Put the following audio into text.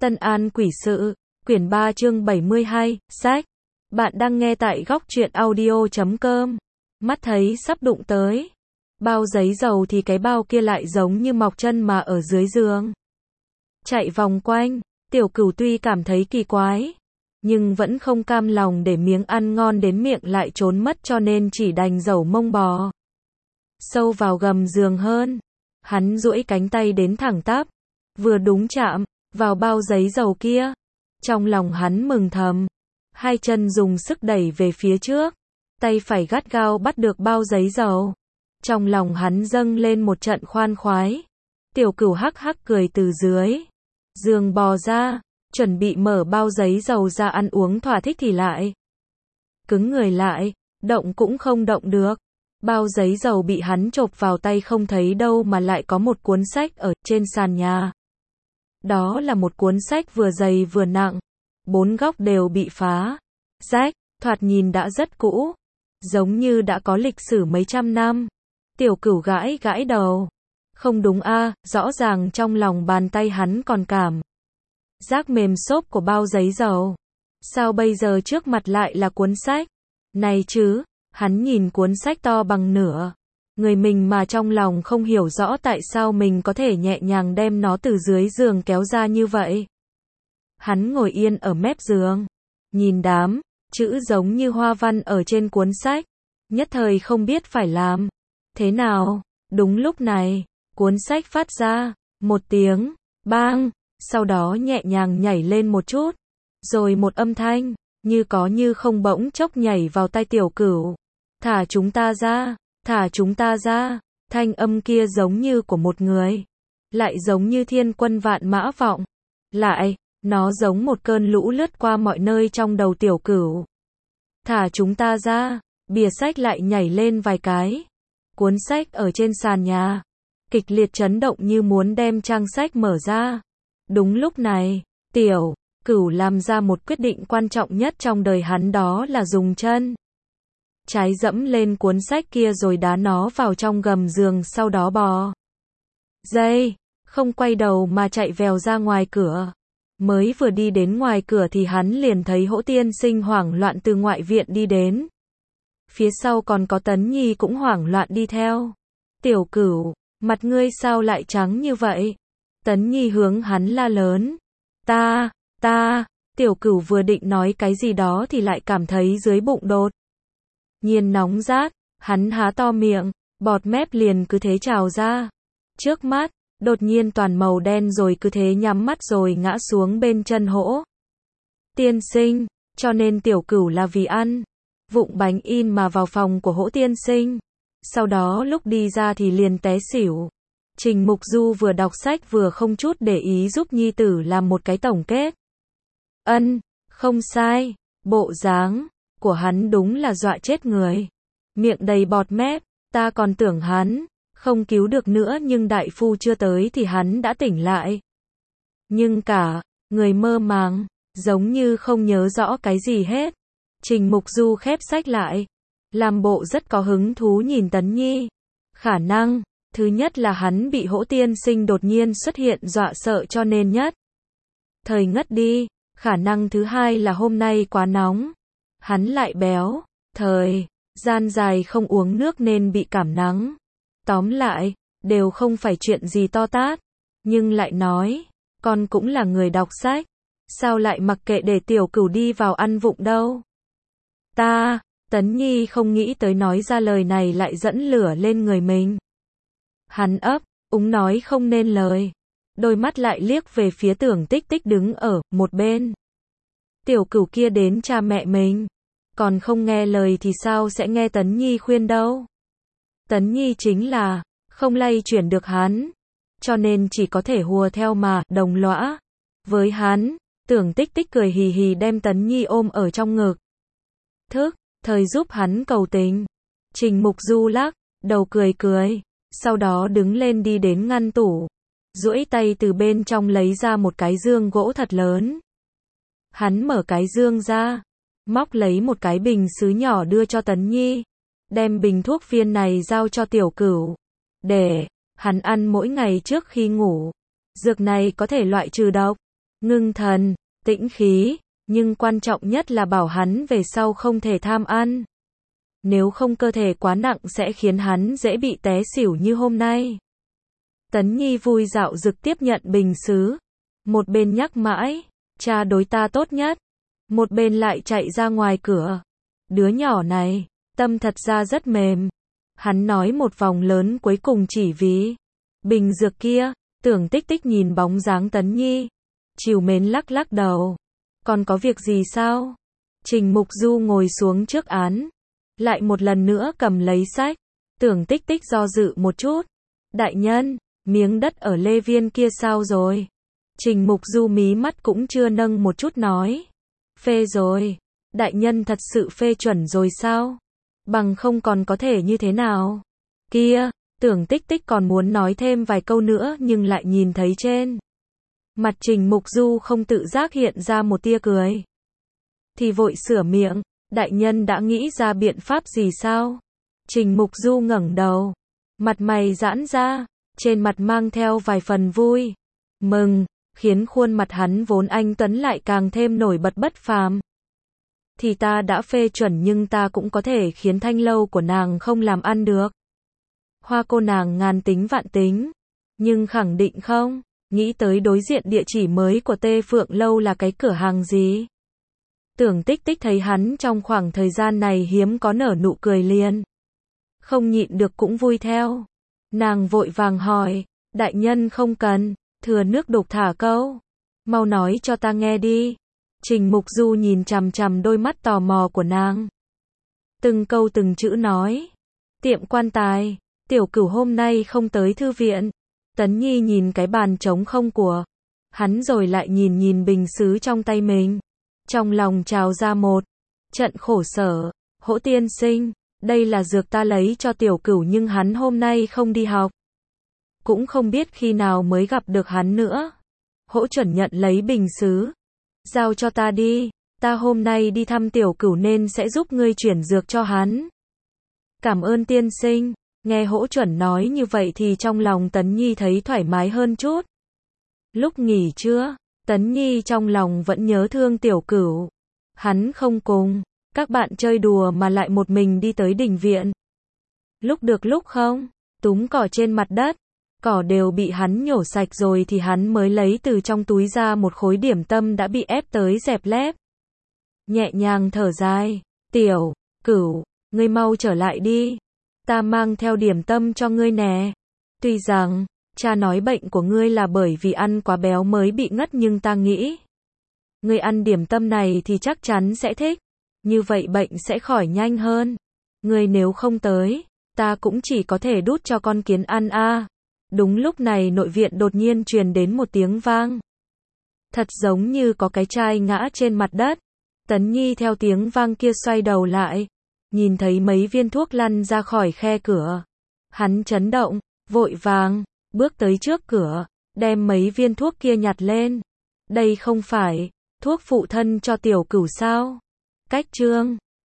Tân An Quỷ Sự, quyển 3 chương 72, sách. Bạn đang nghe tại góc truyện audio.com. Mắt thấy sắp đụng tới bao giấy dầu thì cái bao kia lại giống như mọc chân mà ở dưới giường. Chạy vòng quanh, Tiểu Cửu tuy cảm thấy kỳ quái, nhưng vẫn không cam lòng để miếng ăn ngon đến miệng lại trốn mất, cho nên chỉ đành dẩu mông bò sâu vào gầm giường hơn. Hắn duỗi cánh tay đến thẳng tắp, vừa đúng chạm vào bao giấy dầu kia. Trong lòng hắn mừng thầm, hai chân dùng sức đẩy về phía trước, tay phải gắt gao bắt được bao giấy dầu. Trong lòng hắn dâng lên một trận khoan khoái. Tiểu Cửu hắc hắc cười từ dưới giường bò ra, chuẩn bị mở bao giấy dầu ra ăn uống thỏa thích thì lại cứng người lại, động cũng không động được. Bao giấy dầu bị hắn chộp vào tay không thấy đâu mà lại có một cuốn sách ở trên sàn nhà. Đó là một cuốn sách vừa dày vừa nặng, bốn góc đều bị phá rách, thoạt nhìn đã rất cũ, giống như đã có lịch sử mấy trăm năm. Tiểu Cửu gãi gãi đầu. Không đúng a, rõ ràng trong lòng bàn tay hắn còn cảm giác mềm xốp của bao giấy dầu. Sao bây giờ trước mặt lại là cuốn sách này chứ? Hắn nhìn cuốn sách to bằng nửa người mình mà trong lòng không hiểu rõ tại sao mình có thể nhẹ nhàng đem nó từ dưới giường kéo ra như vậy. Hắn ngồi yên ở mép giường, nhìn đám chữ giống như hoa văn ở trên cuốn sách, nhất thời không biết phải làm thế nào. Đúng lúc này, cuốn sách phát ra một tiếng bang, sau đó nhẹ nhàng nhảy lên một chút, rồi một âm thanh như có như không bỗng chốc nhảy vào tai Tiểu Cửu. Thả chúng ta ra, thả chúng ta ra. Thanh âm kia giống như của một người, lại giống như thiên quân vạn mã vọng lại, nó giống một cơn lũ lướt qua mọi nơi trong đầu Tiểu Cửu. Thả chúng ta ra. Bìa sách lại nhảy lên vài cái. Cuốn sách ở trên sàn nhà kịch liệt chấn động như muốn đem trang sách mở ra. Đúng lúc này, Tiểu Cửu làm ra một quyết định quan trọng nhất trong đời hắn, đó là dùng chân trái dẫm lên cuốn sách kia rồi đá nó vào trong gầm giường, sau đó bò dây, không quay đầu mà chạy vèo ra ngoài cửa. Mới vừa đi đến ngoài cửa thì hắn liền thấy Hỗ tiên sinh hoảng loạn từ ngoại viện đi đến. Phía sau còn có Tấn Nhi cũng hoảng loạn đi theo. Tiểu Cửu, mặt ngươi sao lại trắng như vậy? Tấn Nhi hướng hắn la lớn. Ta, Tiểu Cửu vừa định nói cái gì đó thì lại cảm thấy dưới bụng đột nhiên nóng rát, hắn há to miệng, bọt mép liền cứ thế trào ra. Trước mắt, đột nhiên toàn màu đen rồi cứ thế nhắm mắt rồi ngã xuống bên chân Hỗ tiên sinh, cho nên Tiểu Cửu là vì ăn vụng bánh in mà vào phòng của Hỗ tiên sinh. Sau đó lúc đi ra thì liền té xỉu. Trình Mục Du vừa đọc sách vừa không chút để ý giúp nhi tử làm một cái tổng kết. Không sai, bộ dáng của hắn đúng là dọa chết người. Miệng đầy bọt mép, ta còn tưởng hắn không cứu được nữa, nhưng đại phu chưa tới thì hắn đã tỉnh lại. Nhưng cả người mơ màng, giống như không nhớ rõ cái gì hết. Trình Mục Du khép sách lại, làm bộ rất có hứng thú nhìn Tấn Nhi. Khả năng thứ nhất là hắn bị Hỗ tiên sinh đột nhiên xuất hiện dọa sợ cho nên nhất thời ngất đi. Khả năng thứ hai là hôm nay quá nóng, hắn lại béo, thời gian dài không uống nước nên bị cảm nắng. Tóm lại, đều không phải chuyện gì to tát. Nhưng lại nói, con cũng là người đọc sách, sao lại mặc kệ để Tiểu Cửu đi vào ăn vụng đâu? Tấn Nhi không nghĩ tới nói ra lời này lại dẫn lửa lên người mình. Hắn ấp úng nói không nên lời, đôi mắt lại liếc về phía Tưởng Tích Tích đứng ở một bên. Tiểu Cửu kia đến cha mẹ mình còn không nghe lời thì sao sẽ nghe Tấn Nhi khuyên đâu. Tấn Nhi chính là không lay chuyển được hắn, cho nên chỉ có thể hùa theo mà đồng lõa với hắn. Tưởng Tích Tích cười hì hì đem Tấn Nhi ôm ở trong ngực, thời giúp hắn cầu tình. Trình Mục Du lắc đầu cười cười, sau đó đứng lên đi đến ngăn tủ, duỗi tay từ bên trong lấy ra một cái dương gỗ thật lớn. Hắn mở cái dương ra, móc lấy một cái bình sứ nhỏ đưa cho Tấn Nhi, đem bình thuốc viên này giao cho Tiểu Cửu để hắn ăn mỗi ngày trước khi ngủ. Dược này có thể loại trừ độc, ngưng thần, tĩnh khí, nhưng quan trọng nhất là bảo hắn về sau không thể tham ăn. Nếu không cơ thể quá nặng sẽ khiến hắn dễ bị té xỉu như hôm nay. Tấn Nhi vui dạo dực tiếp nhận bình sứ. Một bên nhắc mãi, cha đối ta tốt nhất. Một bên lại chạy ra ngoài cửa. Đứa nhỏ này, tâm thật ra rất mềm. Hắn nói một vòng lớn cuối cùng chỉ vì bình dược kia. Tưởng Tích Tích nhìn bóng dáng Tấn Nhi. Trìu mến lắc lắc đầu. Còn có việc gì sao? Trình Mục Du ngồi xuống trước án. Lại một lần nữa cầm lấy sách. Tưởng Tích Tích do dự một chút. Đại nhân, miếng đất ở Lê Viên kia sao rồi? Trình Mục Du mí mắt cũng chưa nâng một chút nói. Phê rồi. Đại nhân thật sự phê chuẩn rồi sao? Bằng không còn có thể như thế nào? Kia, Tưởng Tích Tích còn muốn nói thêm vài câu nữa nhưng lại nhìn thấy trên mặt Trình Mục Du không tự giác hiện ra một tia cười. Thì vội sửa miệng, đại nhân đã nghĩ ra biện pháp gì sao? Trình Mục Du ngẩng đầu, mặt mày giãn ra, trên mặt mang theo vài phần vui, mừng, khiến khuôn mặt hắn vốn anh tuấn lại càng thêm nổi bật bất phàm. Thì ta đã phê chuẩn nhưng ta cũng có thể khiến thanh lâu của nàng không làm ăn được. Hoa cô nàng ngàn tính vạn tính, nhưng khẳng định không, nghĩ tới đối diện địa chỉ mới của Tê Phượng Lâu là cái cửa hàng gì. Tưởng Tích Tích thấy hắn trong khoảng thời gian này hiếm có nở nụ cười liền. Không nhịn được cũng vui theo. Nàng vội vàng hỏi, đại nhân không cần, thừa nước đục thả câu. Mau nói cho ta nghe đi. Trình Mục Du nhìn chằm chằm đôi mắt tò mò của nàng. Từng câu từng chữ nói. Tiệm quan tài, Tiểu Cửu hôm nay không tới thư viện. Tấn Nhi nhìn cái bàn trống không của hắn rồi lại nhìn bình sứ trong tay mình. Trong lòng trào ra một trận khổ sở. Hỗ tiên sinh, đây là dược ta lấy cho Tiểu Cửu nhưng hắn hôm nay không đi học. Cũng không biết khi nào mới gặp được hắn nữa. Hỗ chuẩn nhận lấy bình sứ. Giao cho ta đi, ta hôm nay đi thăm Tiểu Cửu nên sẽ giúp ngươi chuyển dược cho hắn. Cảm ơn tiên sinh. Nghe Hỗ chuẩn nói như vậy thì trong lòng Tấn Nhi thấy thoải mái hơn chút. Lúc nghỉ trưa, Tấn Nhi trong lòng vẫn nhớ thương Tiểu Cửu. Hắn không cùng các bạn chơi đùa mà lại một mình đi tới đình viện. Lúc được lúc không, túm cỏ trên mặt đất, cỏ đều bị hắn nhổ sạch rồi thì hắn mới lấy từ trong túi ra một khối điểm tâm đã bị ép tới dẹp lép. Nhẹ nhàng thở dài, Tiểu Cửu, ngươi mau trở lại đi. Ta mang theo điểm tâm cho ngươi nè. Tuy rằng, cha nói bệnh của ngươi là bởi vì ăn quá béo mới bị ngất nhưng ta nghĩ, ngươi ăn điểm tâm này thì chắc chắn sẽ thích. Như vậy bệnh sẽ khỏi nhanh hơn. Ngươi nếu không tới, ta cũng chỉ có thể đút cho con kiến ăn a. Đúng lúc này nội viện đột nhiên truyền đến một tiếng vang. Thật giống như có cái chai ngã trên mặt đất. Tấn Nhi theo tiếng vang kia xoay đầu lại. Nhìn thấy mấy viên thuốc lăn ra khỏi khe cửa. Hắn chấn động, vội vàng, bước tới trước cửa, đem mấy viên thuốc kia nhặt lên. Đây không phải thuốc phụ thân cho Tiểu Cửu sao? Cách chương